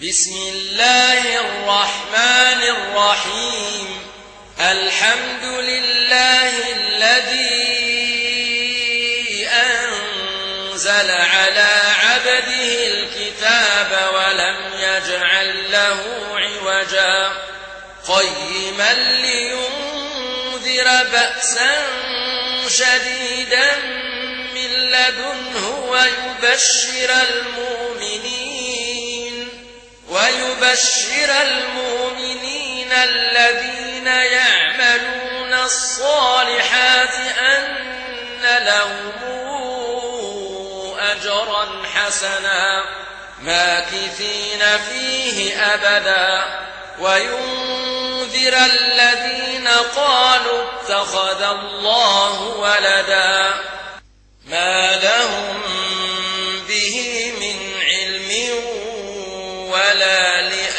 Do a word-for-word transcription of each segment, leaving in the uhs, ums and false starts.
بسم الله الرحمن الرحيم الحمد لله الذي أنزل على عبده الكتاب ولم يجعل له عوجا قيما لينذر بأسا شديدا من لدنه ويبشر المؤمنين ويبشر المؤمنين الذين يعملون الصالحات أن لهم أجرا حسنا ماكثين فيه أبدا وينذر الذين قالوا اتخذ الله ولدا ما لهم به من علم ولا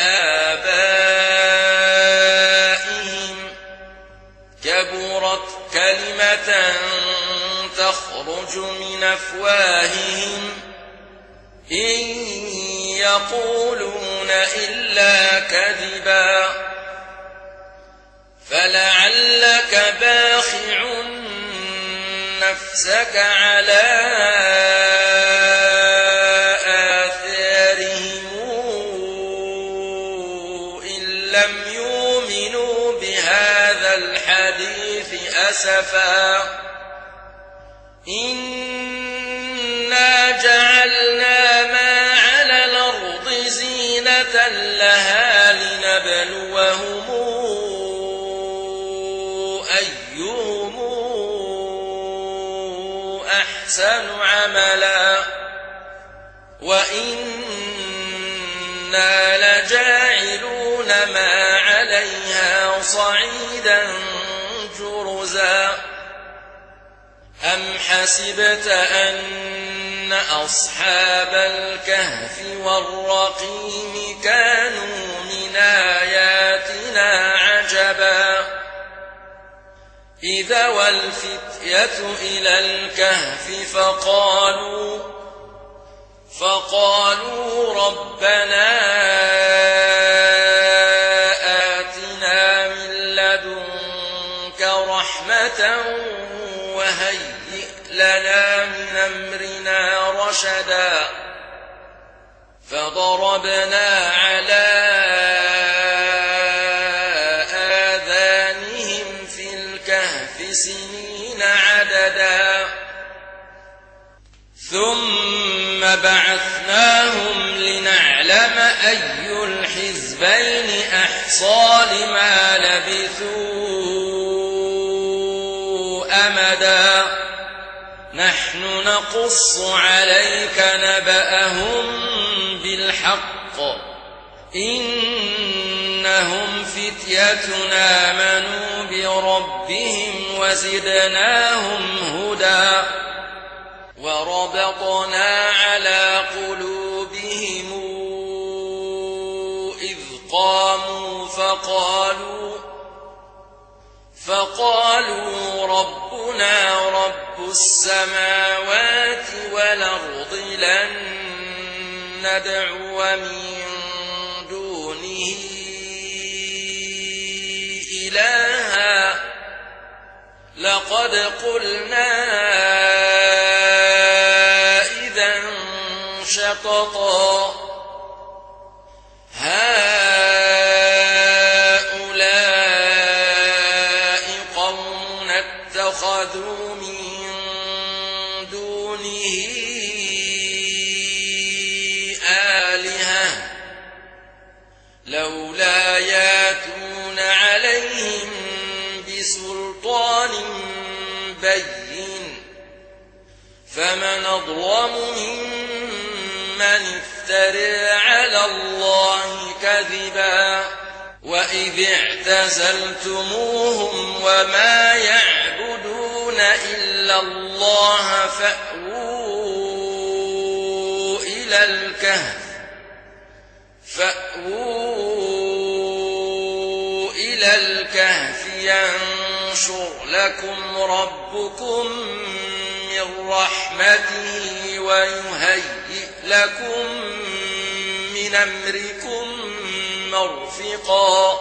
لآبائهم كبرت كلمة تخرج من أفواههم إن يقولون إلا كذبا فلعلك باخع نفسك على آثارهم إن لم يؤمنوا بهذا الحديث أسفا إنا جعلنا ما على الأرض زينة لها لنبلوهم أيهم أحسن عملا وإنا لجاعلون ما عليها صعيدا جرزا أم حسبت أن أصحاب الكهف والرقيم كانوا من آياتنا عجبا إذا والفتية إلى الكهف فقالوا فقالوا ربنا آتنا من لدنك رحمة وهيئ لنا من أمرنا رشدا فضربنا على آذانهم في الكهف سنين عددا ثم بعثناهم لنعلم أي الحزبين أحصى لما لبثوا أمدا نحن نقص عليك نبأهم بالحق إنهم فتية آمنوا بربهم وزدناهم هدى وربطنا على قلوبهم إذ قاموا فقالوا فقالوا ربنا رب السماوات والأرض لن ندعو من دونه إلها لقد قلنا إذا شططا هؤلاء قوم اتخذوا من دونه آلهة لولا ياتون عليهم بسلطان بين فمن أظلم ممن افترى على الله كذبا وإذ اعتزلتموهم وما يعبدون إلا الله فأووا إلى الكهف فأووا إلى الكهف ينشر لكم ربكم من رحمته ويهيئ لكم من من أمركم مرفقا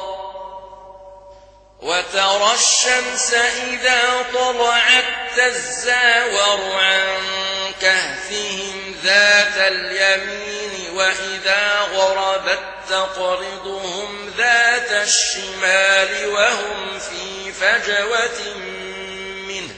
وترى الشمس إذا طلعت تزاور عن كهفهم ذات اليمين وإذا غربت تقرضهم ذات الشمال وهم في فجوة منه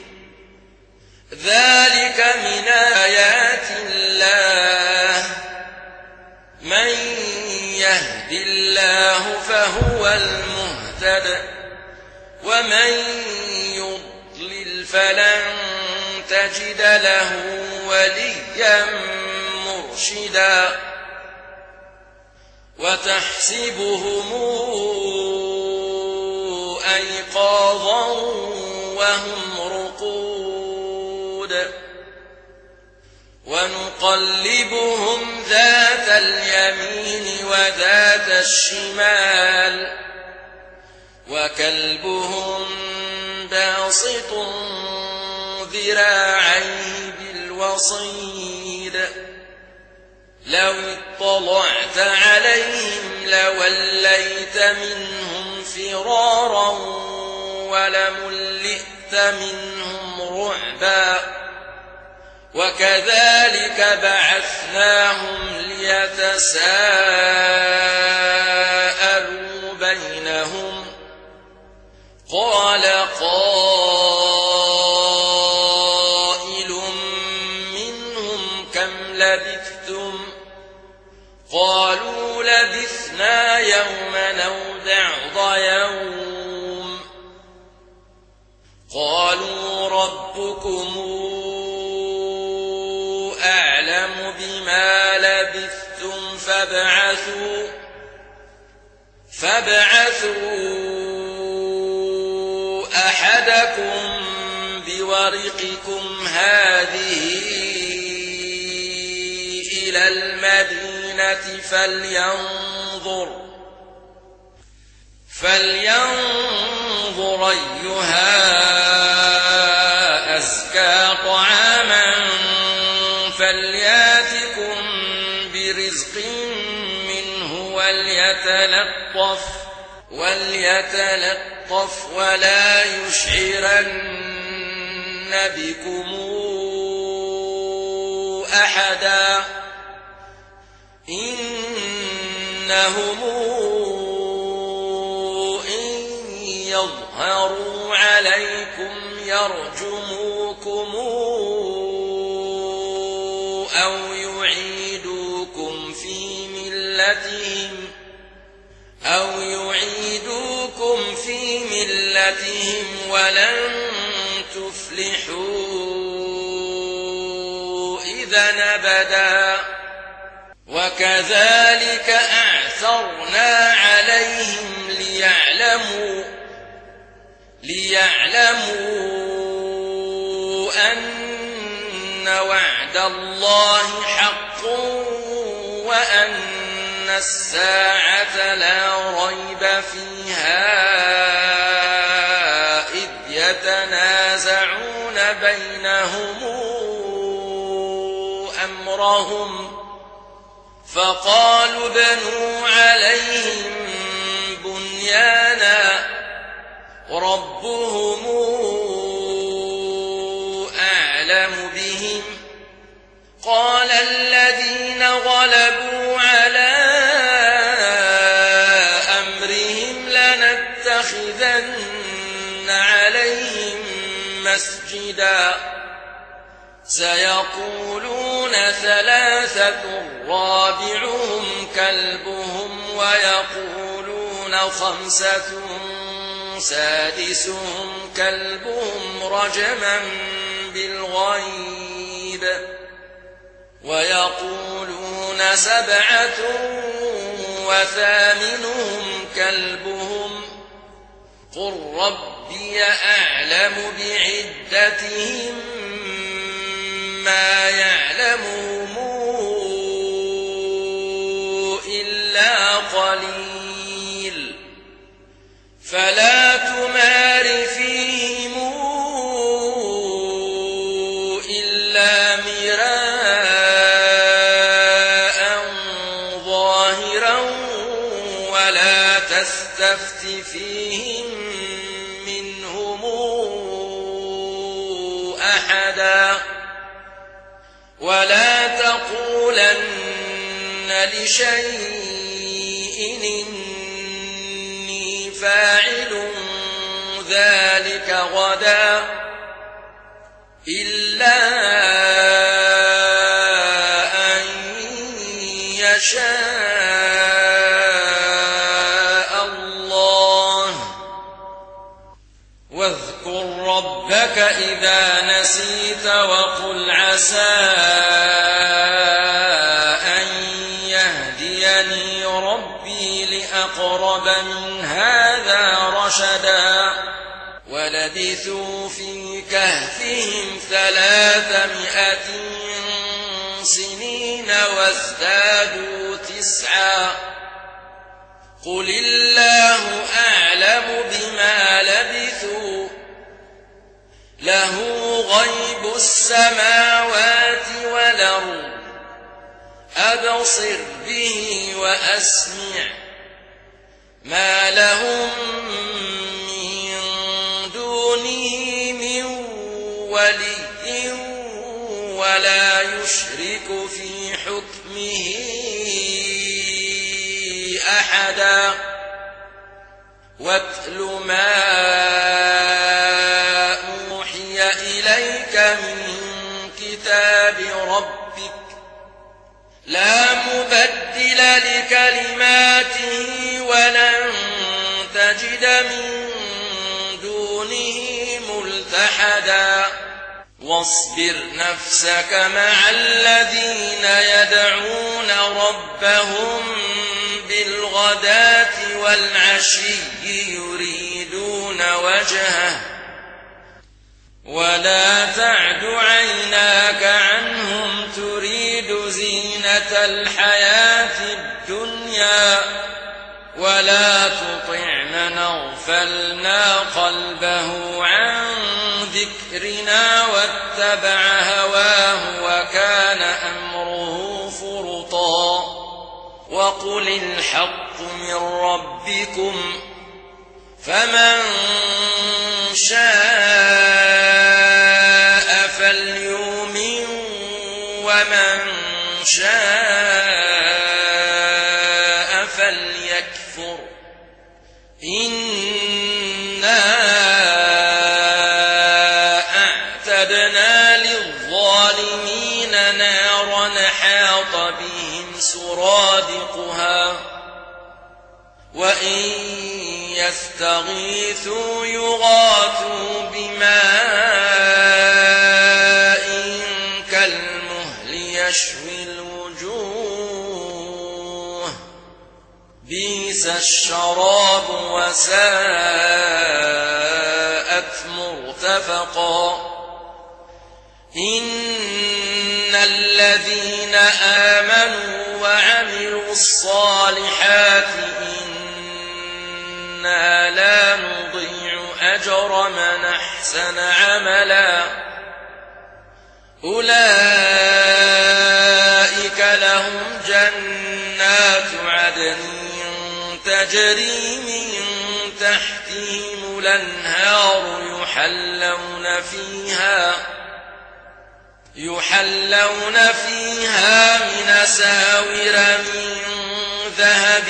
ذلك من آيات الله من يهد الله فهو المهتد ومن يضلل فلن تجد له وليا مرشدا وتحسبهم أيقاظا وهم رقود ونقلبهم ذات اليمين وذات الشمال وكلبهم باسط ذراعيه بالوصيد لو اطلعت عليهم لوليت منهم فرارا ولملئت منهم رعبا وكذلك بعثناهم ليتساءلوا بينهم قال قائل منهم كم لبثتم قالوا لبثنا يوما أو بعض يوم قالوا ربكم أعلم بما لبثتم فابعثوا فابعثوا أحدكم بورقكم هذه إلى المدينة فلينظر فلينظر أيها أزكى طعاما فلياتكم برزق منه وليتلطف وليتلطف ولا يشعرن بكم أحدا إنهم إن يظهروا عليكم يرجموكم أو يعيدوكم في ملتهم أو يعيدوكم في ملتهم ولن تفلحوا إذا أبدا وكذلك أعثرنا عليهم ليعلموا ليعلموا أن وعد الله حق وأن الساعة لا ريب فيها إذ يتنازعون بينهم أمرهم فقالوا ابنوا عليهم بنيانا ربهم أعلم بهم قال الذين غلبوا على أمرهم لنتخذن عليهم مسجدا سيقولون ثلاثة رابعهم كلبهم ويقولون خمسة سادسهم كلبهم رجما بالغيب ويقولون سبعة وثامنهم كلبهم قل ربي أعلم بعدتهم ما يعلمهم إلا قليل فلا تمار فيهم إلا مراء ظاهرا ولا تستفت فيهم منهم أحدا ولا تقولن لشيء إني فاعل ذلك غدا إلا أن يشاء الله واذكر ربك إذا نسيت وقل عسى أن يهديني ربي لأقرب من هذا رشدا ولبثوا في كهفهم ثلاثمائة سنين وازدادوا تسعا قل الله أعلم بما لبثوا له غيب السماوات والأرض أبصر به وأسمع ما لهم من دونه من ولي ولا يشرك في حكمه أحدا واتل ما أوحي إليك من كتاب ربك لا مبدل لكلماته ولن تجد من دونه ملتحدا واصبر نفسك مع الذين يدعون ربهم بالغداة والعشي يريدون وجهه ولا تعد عيناك عنهم تريد زينة الحياة الدنيا ولا تطع من أغفلنا قلبه عن ذكرنا واتبع هواه وكان أمره فرطا وقل الحق من ربكم فمن شاء فليؤمن ومن شاء فليكفر إنا أعتدنا للظالمين نارا حاط بهم سرادقها وإن يستغيثوا يغاثوا بماء كالمهل يشوي الوجوه بئس الشراب وساءت مرتفقا إن الذين آمنوا وعملوا الصالحات إنا لا نضيع أجر من أحسن عملا أولئك لهم جنات عدن تجري من تحتهم الأنهار يحلون فيها يحلون فيها من أساور من ذهب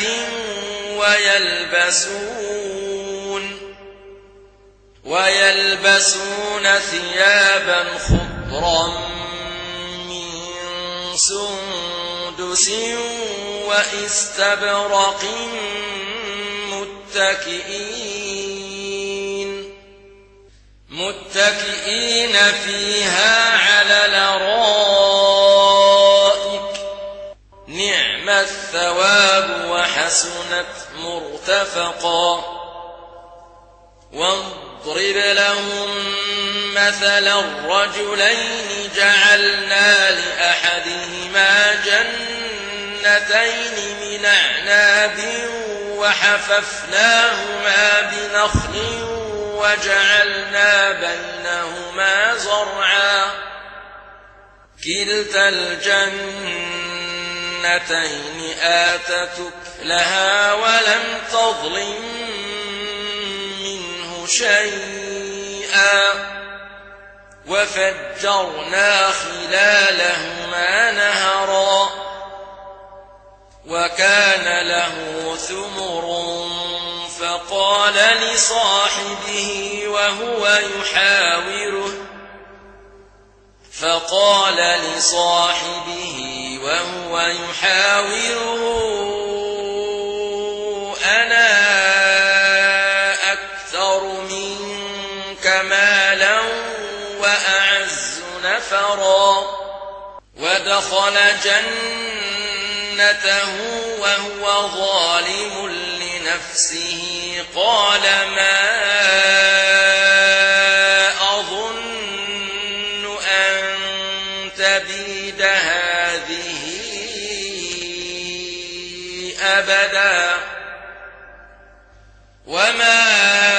ويلبسون ويلبسون ثيابا خضرا من سندس وإستبرق متكئين متكئين فيها على الأرائك نعم الثواب وحسنت مرتفقا واضرب لهم مثلا الرجلين جعلنا لأحدهما جنتين من أعناب وحففناهما بنخل وجعلنا بينهما زرعا كلتا الجنتين جنتين آتت لها ولم تظلم منه شيئا وفجرنا خلالهما نهرا وكان له ثمر فقال لصاحبه وهو يحاوره فقال لصاحبه وهو يحاوره أنا أكثر منك مالا وأعز نفرا ودخل جنته وهو ظالم لنفسه قال ما أظن أن تبيد هذه أبدا وما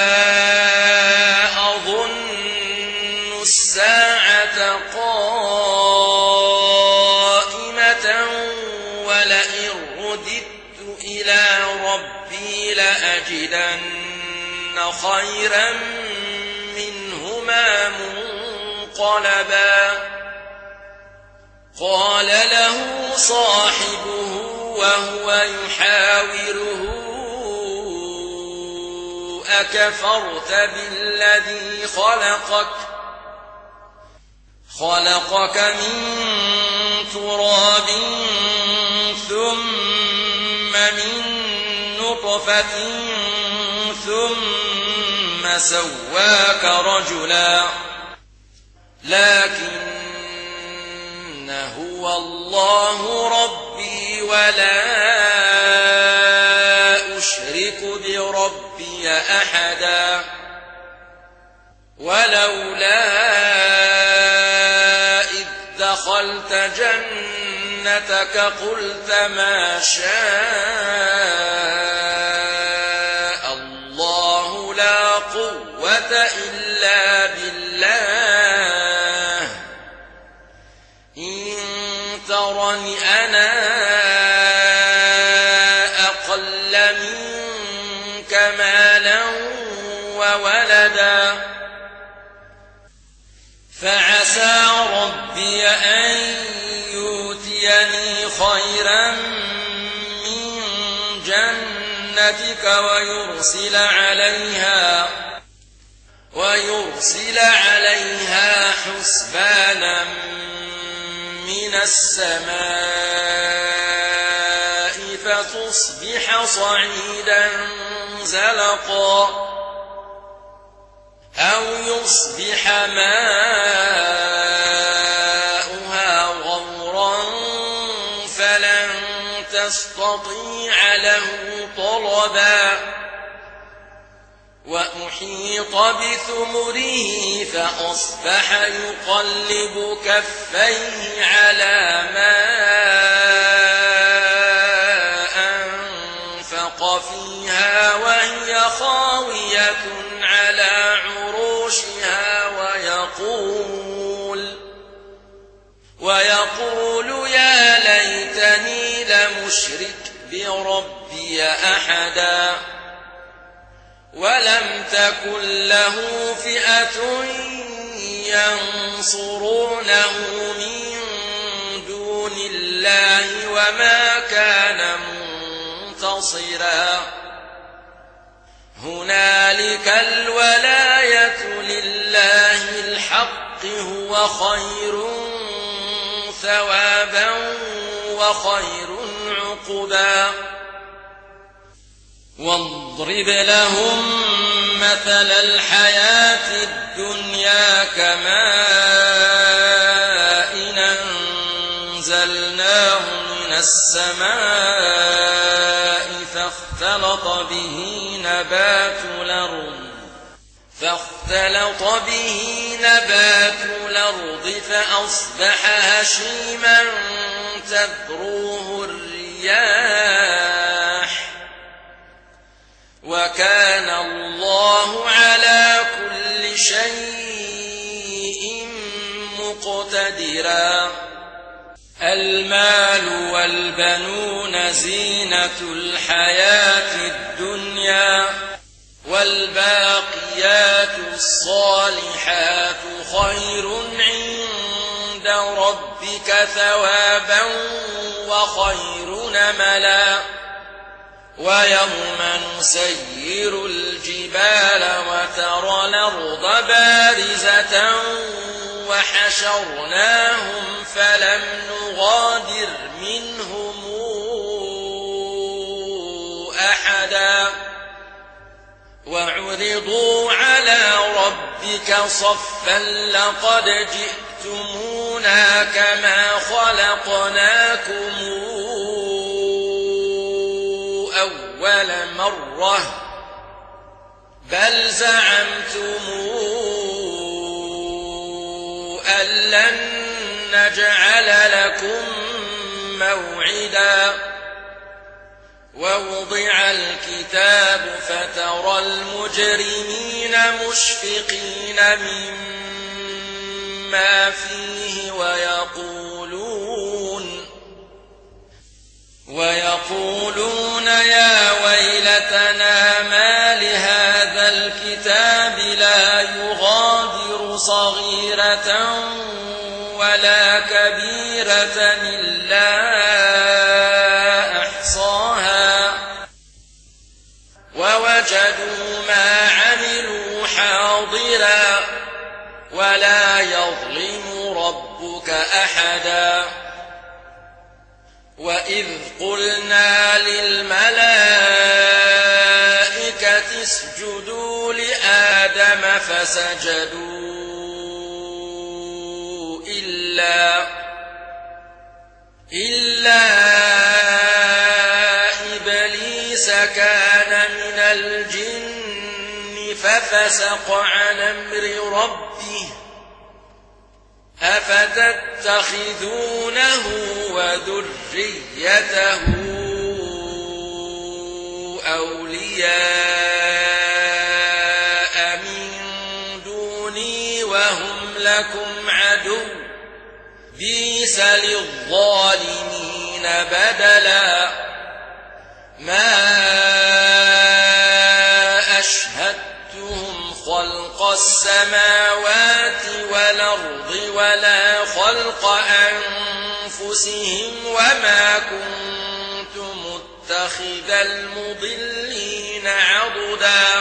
أظن الساعة قائمة ولئن رددت إلى ربي لأجدن خيرا منهما منقلبا قال له صاحبه وهو يحاوره أكفرت بالذي خلقك خلقك من تراب ثم من نطفة ثم سواك رجلا لكن هو الله ربي ولا أشرك بربي أحدا ولولا إذ دخلت جنتك قلت ما شاء الله لا قوة إلا بالله إن ترني أنا أقل منك مالا وولدا فعسى ربي أن يؤتيني خيرا من جنتك ويرسل عليها ويرسل عليها حسبانا من السماء فتصبح صعيدا زلقا أو يصبح ماؤها غورا فلن تستطيع له طلبا وأحيط بثمره فأصبح يقلب كفيه على ما أنفق فيها وهي خاوية على عروشها ويقول ويقول يا ليتني لمشرك بربي أحدا ولم تكن له فئة ينصرونه من دون الله وما كان منتصرا هنالك الولاية لله الحق هو خير ثوابا وخير عقبا واضرب لهم مثل الحياة الدنيا كماء أنزلناه من السماء فاختلط به نبات الأرض فاختلط به نبات الأرض فأصبح هشيما تذروه الرياح وكان الله على كل شيء مقتدرا المال والبنون زينة الحياة الدنيا والباقيات الصالحات خير عند ربك ثوابا وخير نملا ويوم نسير الجبال وترى الأرض بارزة وحشرناهم فلم نغادر منهم أحدا وعرضوا على ربك صفا لقد جئتمونا كما خلقناكم أول مرة بل زعمتم أن لن نجعل لكم موعدا ووضع الكتاب فترى المجرمين مشفقين مما فيه ويقولون ويقولون يا ويلتنا ما لهذا الكتاب لا يغادر صغيرة ولا كبيرة إلا أحصاها ووجدوا ما عملوا حاضرا ولا يظلم ربك أحدا وإذ قلنا للملائكة اسجدوا لآدم فسجدوا إلا إلا إبليس كان من الجن ففسق عن أمر ربه أفتتخذونه وذريته أولياء من دوني وهم لكم عدو بئس للظالمين بدلا ما أشهدتهم خلق السماوات والأرض ولا خلق أنفسهم وما كنت متخذ المضلين عضدا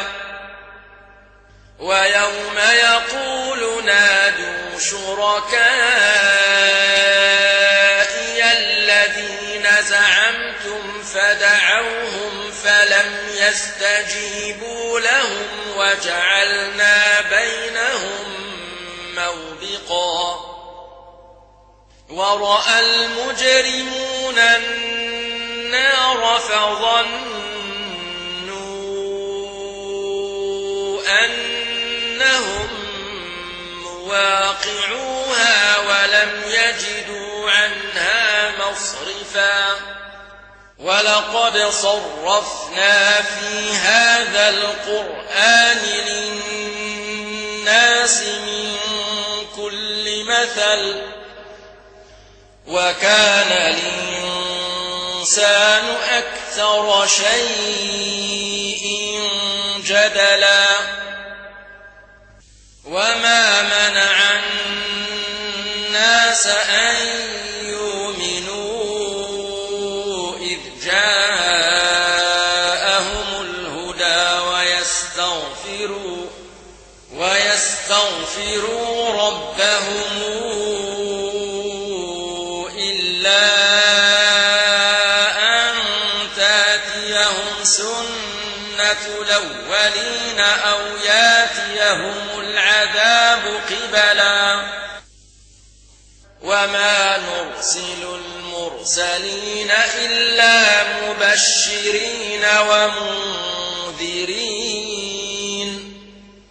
ويوم يقول نادوا شركائي الذين زعمتم فدعوهم فلم يستجيبوا لهم وجعلنا بينهم موبقا ورأى المجرمون النار فظنوا أنهم مواقعوها ولم يجدوا عنها مصرفا ولقد صرفنا في هذا القرآن للناس من كل مثل وكان الإنسان أكثر شيء جدلا وما منع الناس أن يؤمنوا إذ جاءهم الهدى ويستغفروا ويستغفروا ربهم إلا أن تأتيهم سنة الأولين أو يأتيهم العذاب قبلا وما نرسل المرسلين إلا مبشرين ومنذرين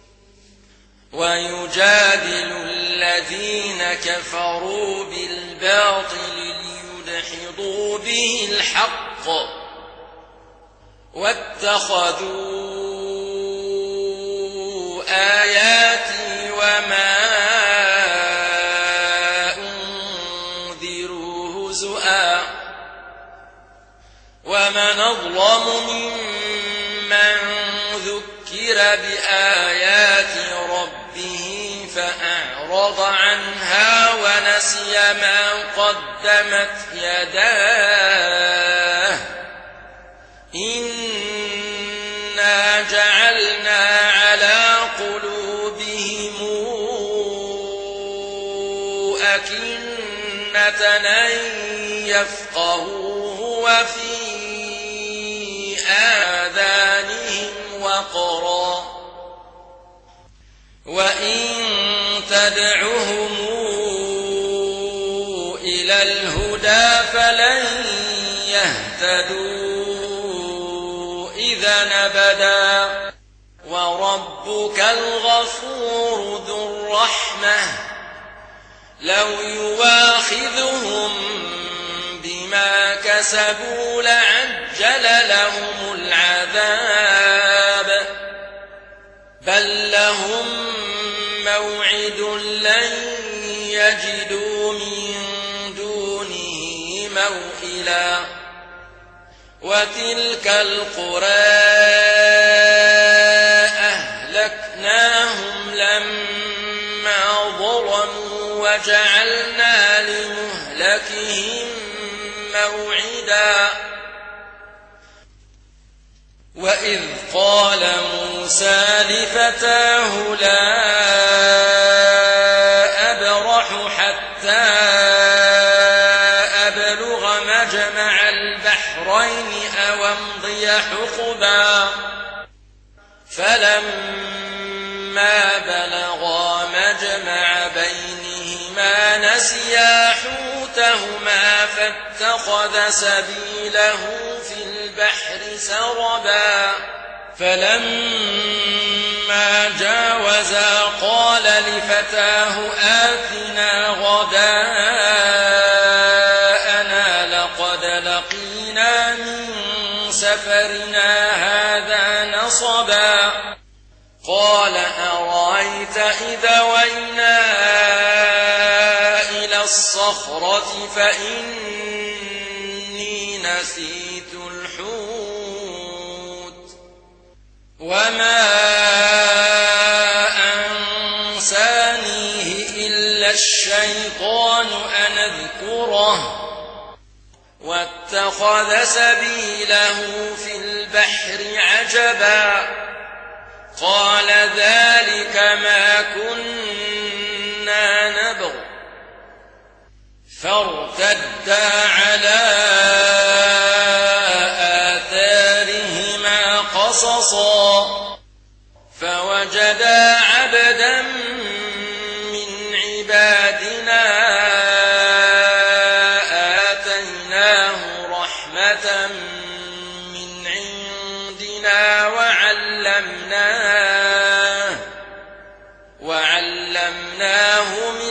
ويجادل الذين كفروا بالباطل ليدحضوا به الحق واتخذوا آياتي وما أنذروا هزؤا ومن أظلم ممن ذكر بآيات ربه فأعرض عنها ونسي ما قدمت يداه إنا جعلنا على قلوبهم أكنة أن يفقهوه وفي آذانهم وقرا وإن تدعهم إلى الهدى فلن يهتدوا إذا أبدا وربك الغفور ذو الرحمة لو يواخذهم بما كسبوا لعجل لهم العذاب بل لهم موعد لن يجدوا من دونه موئلا وتلك القرى أهلكناهم لما ظلموا وجعلنا لمهلكهم موعدا وإذ قال موسى لفتاه لا أبرح حتى أبلغ مجمع البحرين أو أمضي حقبا فلما بلغا مجمع بينهما نسيا حوتهما فاتخذ سبيله في البحر سربا فلما جاوزا قال لفتاه آتنا غداءنا لقد لقينا من سفرنا هذا نصبا قال أرأيت إذا وينا إلى الصخرة فإني نسيت الحوت وما أنسانيه إلا الشيطان أن أذكره واتخذ سبيله في البحر عجبا قال ذلك ما كنا نبغ فارتدا على آثارهما قصصا فوجدا عبدا من عبادنا آتيناه رحمة من عندنا وعلمناه وعلمناه من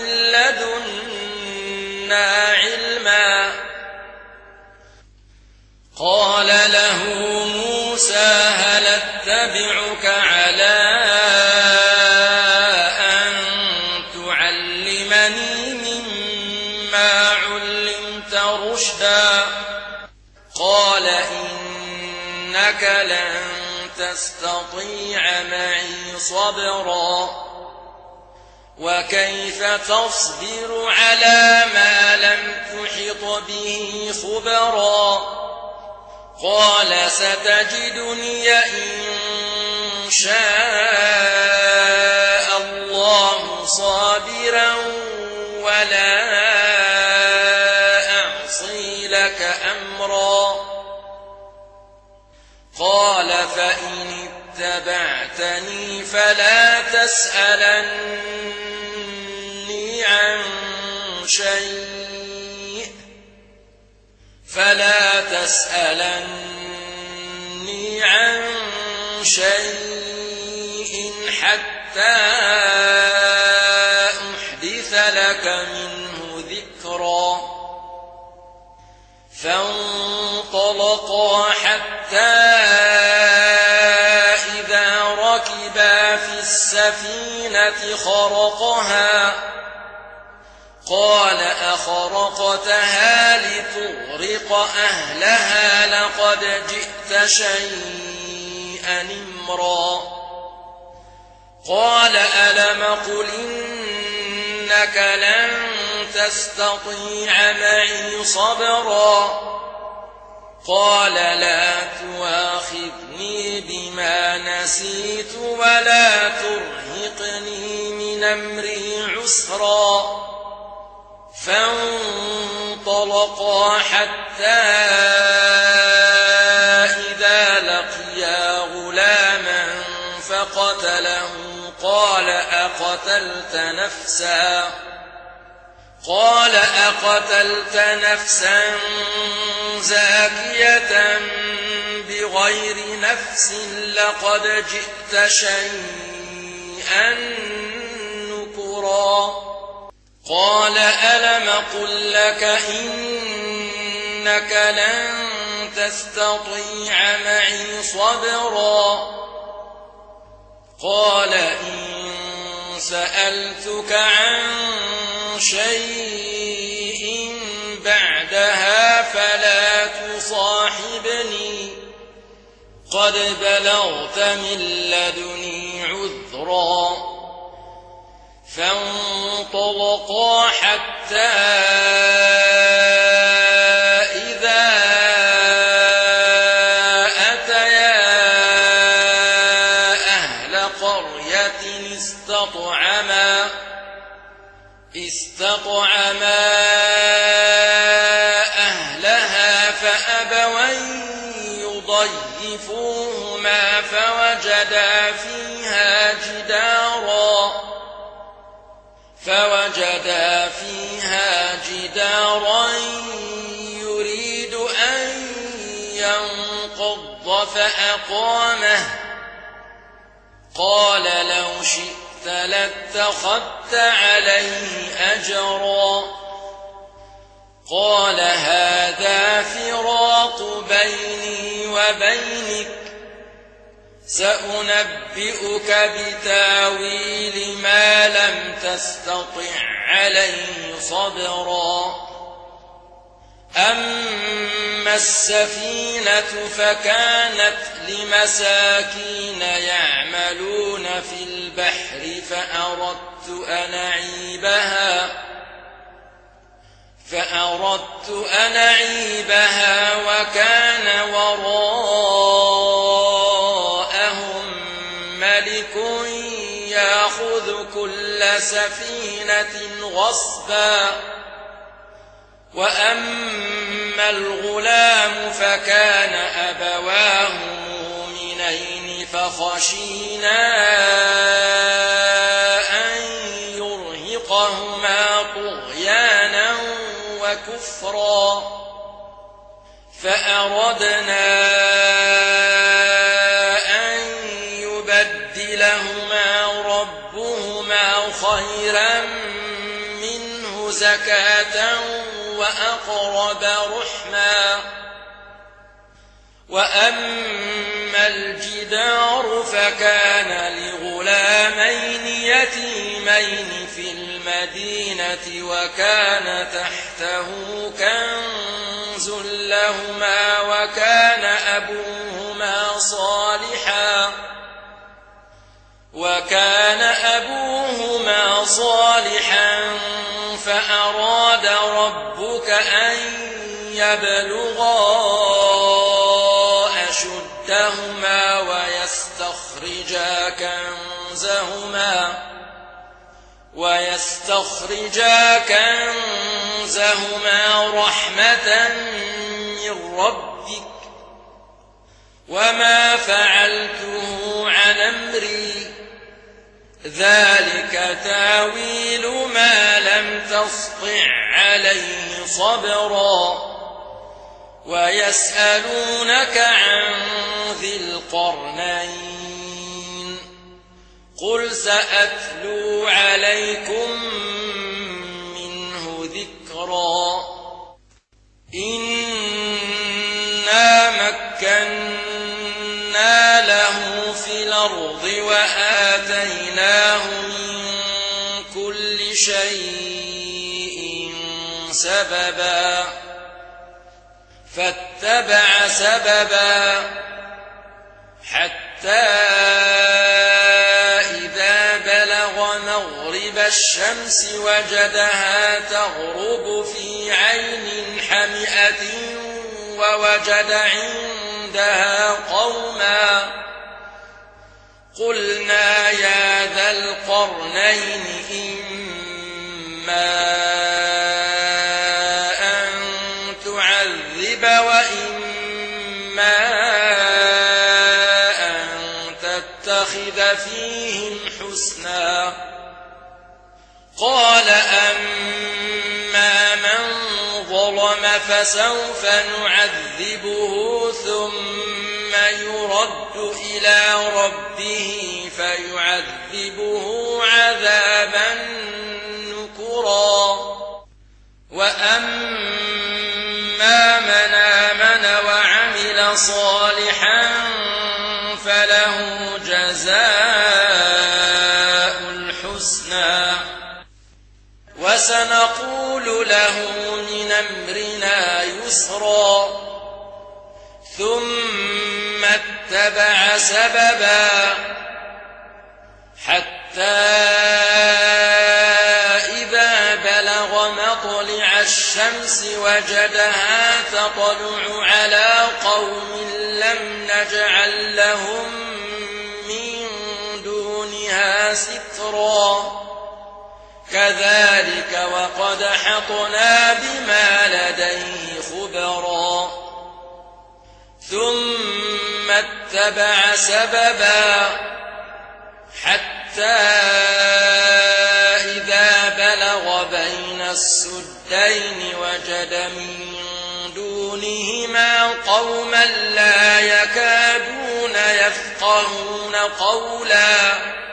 لدنا علما قال له موسى هل اتبعك على أن تعلمني مما علمت رشدا قال إنك لن تستطيع معي صبرا وكيف تصبر على ما لم تحط به خبرا قال ستجدني إن شاء الله صابرا ولا أعصي لك أمرا قال فإن اتبعتني فلا تسألني عن شيء فلا تسألني عن شيء حتى أحدث لك منه ذكرا فانطلقا حتى إذا ركبا في السفينة خرقها قال أخرقتها لتغرق أهلها لقد جئت شيئا إمرا قال ألم قل إنك لن تستطيع معي صبرا قال لا تواخذني بما نسيت ولا ترهقني من أمري عسرا فانطلقا حتى إذا لقيا غلاما فقتله قال أقتلت نفسا قال أقتلت نفسا زاكية بغير نفس لقد جئت شيئا نكرا قال ألم قل لك إنك لن تستطيع معي صبرا قال إن سألتك عن شيء بعدها فلا تصاحبني قد بلغت من لدني عذرا فانطلقا حتى إذا أتيا أهل قرية استطعما استطعما أهلها فأبوا أن يضيفوهما فوجدا فيها جدارا فوجدا فيها جدارا يريد أن ينقض فأقامه قال لو شئت لاتخذت عليه أجرا قال هذا فراق بيني وبينك سأنبئك بتاويل ما لم تستطع عليه صبرا أما السفينة فكانت لمساكين يعملون في البحر فأردت أن أعيبها فأردت أن أعيبها وكان وراءهم ملك يأخذ كل سفينة غصبا وأما الغلام فكان أبواه مؤمنين فخشينا أن يرهقهما طغيانا وكفرا فأردنا أن يبدلهما ربهما خيرا منه زكاة وأقرب رحما وأما الجدار فكان لغلامين يتيمين في المدينة وكان تحته كنز لهما وكان أبوهما صالحا وكان أبوهما صالحا فأراد ربك أن يبلغا أشدهما ويستخرجا كنزهما ويستخرجا كنزهما رحمة من ربك وما فعلته عن أمري ذلك تاويل ما لم تسطع عليه صبرا ويسألونك عن ذي القرنين قل سأتلو عليكم منه ذكرا إنا مكنا له في الأرض وآتيناه من كل شيء سببا فاتبع سببا حتى إذا بلغ مغرب الشمس وجدها تغرب في عين حمئة ووجد عندها قوما قلنا يا ذا القرنين إما أن تعذب وإما أن تتخذ فيهم حسنا قال أما من ظلم فسوف نعذبه ثم يرد إلى ربه فيعذبه عذابا نكرا وأما من آمن وعمل صالحا فله جزاء الحسنى وسنقول له من أمرنا يسرا ثم اتبع سببا حتى إذا بلغ مطلع الشمس وجدها تطلع على قوم لم نجعل لهم من دونها سترا كذلك وقد أحطنا بما لديه خبرا ثم اتبع سببا حتى إذا بلغ بين السدين وجد من دونهما قوما لا يكادون يفقهون قولا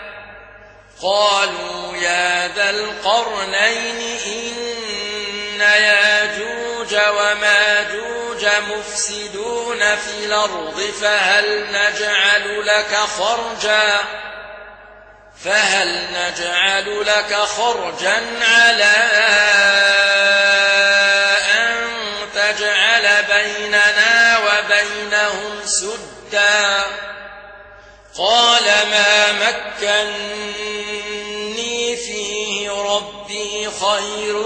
قالوا يا ذا القرنين إن ياجوج وماجوج مفسدون في الأرض فهل نجعل لك خرجا فهل نجعل لك خرجا على أن تجعل بيننا وبينهم سدا قال ما مكني فيه ربي خير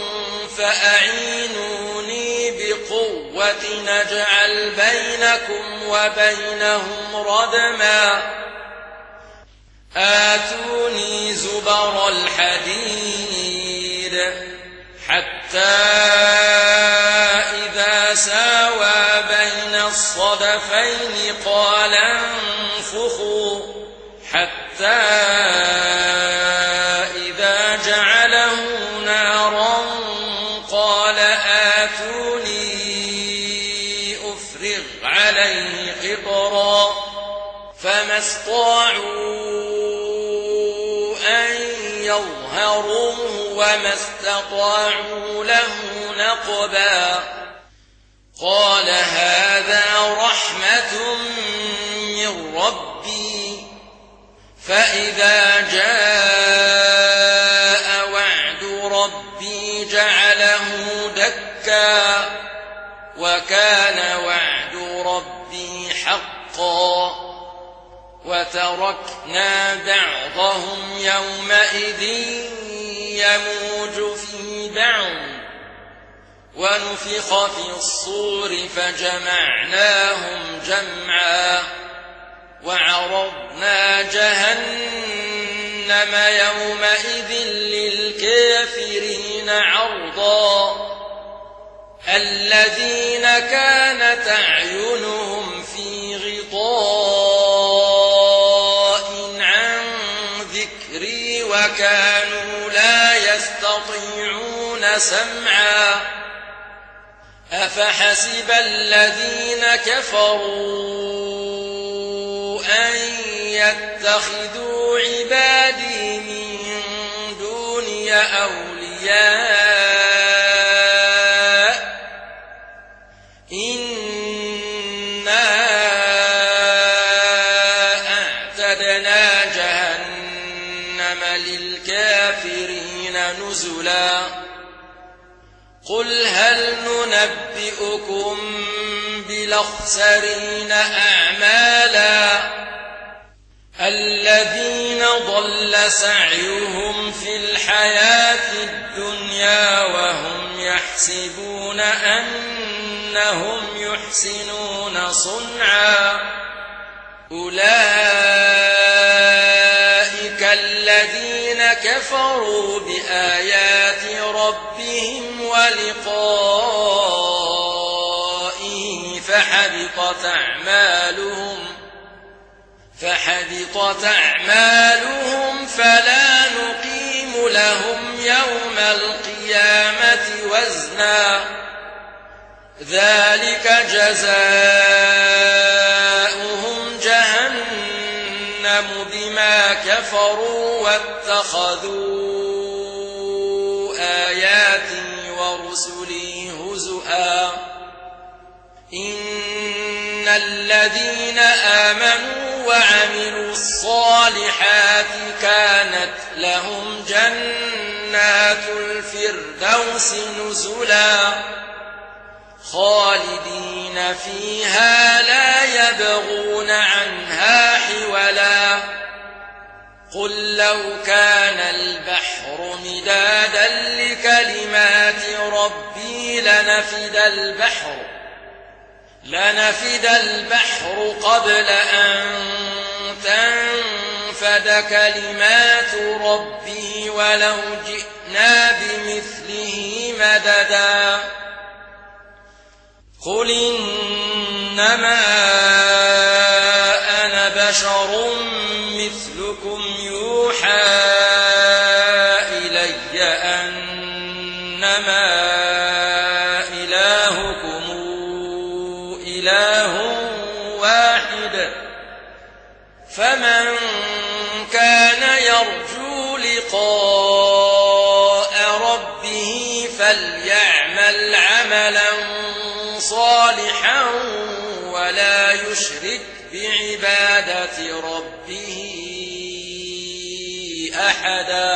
فأعينوني بقوة نجعل بينكم وبينهم ردما آتوني زبر الحديد حتى إذا ساوى بين الصدفين قال انفخوا حتى إذا جعله نارا قال آتوني أفرغ عليه قطرا فما استطاعوا أن يظهروه وما استطاعوا له نقبا قال هذا رحمة من ربي فإذا جاء وعد ربي جعله دكا وكان وعد ربي حقا وتركنا بعضهم يومئذ يموج في بعض ونفخ في الصور فجمعناهم جمعا وعرضنا جهنم يومئذ للكافرين عرضا الذين كانت أعينهم في غطاء عن ذكري وكانوا لا يستطيعون سمعا أفحسب الذين كفروا أن يتخذوا عبادي من دوني أولياء إنا أعتدنا جهنم للكافرين نزلا قل هل ننبئكم بالأخسرين أعمالا الذين ضل سعيهم في الحياة الدنيا وهم يحسبون أنهم يحسنون صنعا أولئك الذين كفروا بآيات ربهم ولقائه فحبطت أعمالهم فحبطت أعمالهم فلا نقيم لهم يوم القيامة وزنا ذلك جزاؤهم جهنم بما كفروا واتخذوا آياتي ورسلي هزؤا إن الذين آمنوا وعملوا الصالحات كانت لهم جنات الفردوس نزلا خالدين فيها لا يبغون عنها حولا قل لو كان البحر مدادا لكلمات ربي لنفد البحر لنفد البحر قبل أن تنفد كلمات ربي ولو جئنا بمثله مددا قل إنما أنا بشر مثلكم يوحى إلي أنما إلهكم إله واحد فمن كان يرجو لقاء ربه فليعمل عملا صالحا ولا يشرك بعبادة ربه أحدا